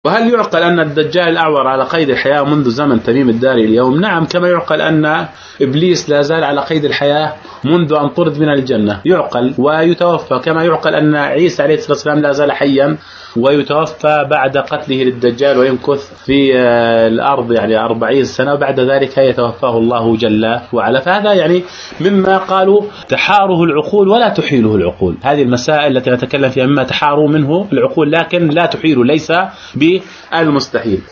وهل يعقل أن الدجال الأعور على قيد الحياة منذ زمن تميم الداري اليوم؟ نعم، كما يعقل أن إبليس لا زال على قيد الحياة منذ أن طرد من الجنة، يعقل ويتوفى، كما يعقل أن عيسى عليه الصلاة والسلام لا زال حيا ويتوفى بعد قتله للدجال ويمكث في الأرض 40 سنة، وبعد ذلك يتوفاه الله جل وعلا. فهذا مما قالوا تحاره العقول ولا تحيله العقول. هذه المسائل التي نتكلم فيها مما تحاروا منه العقول لكن لا تحيل، ليس بالمستحيل.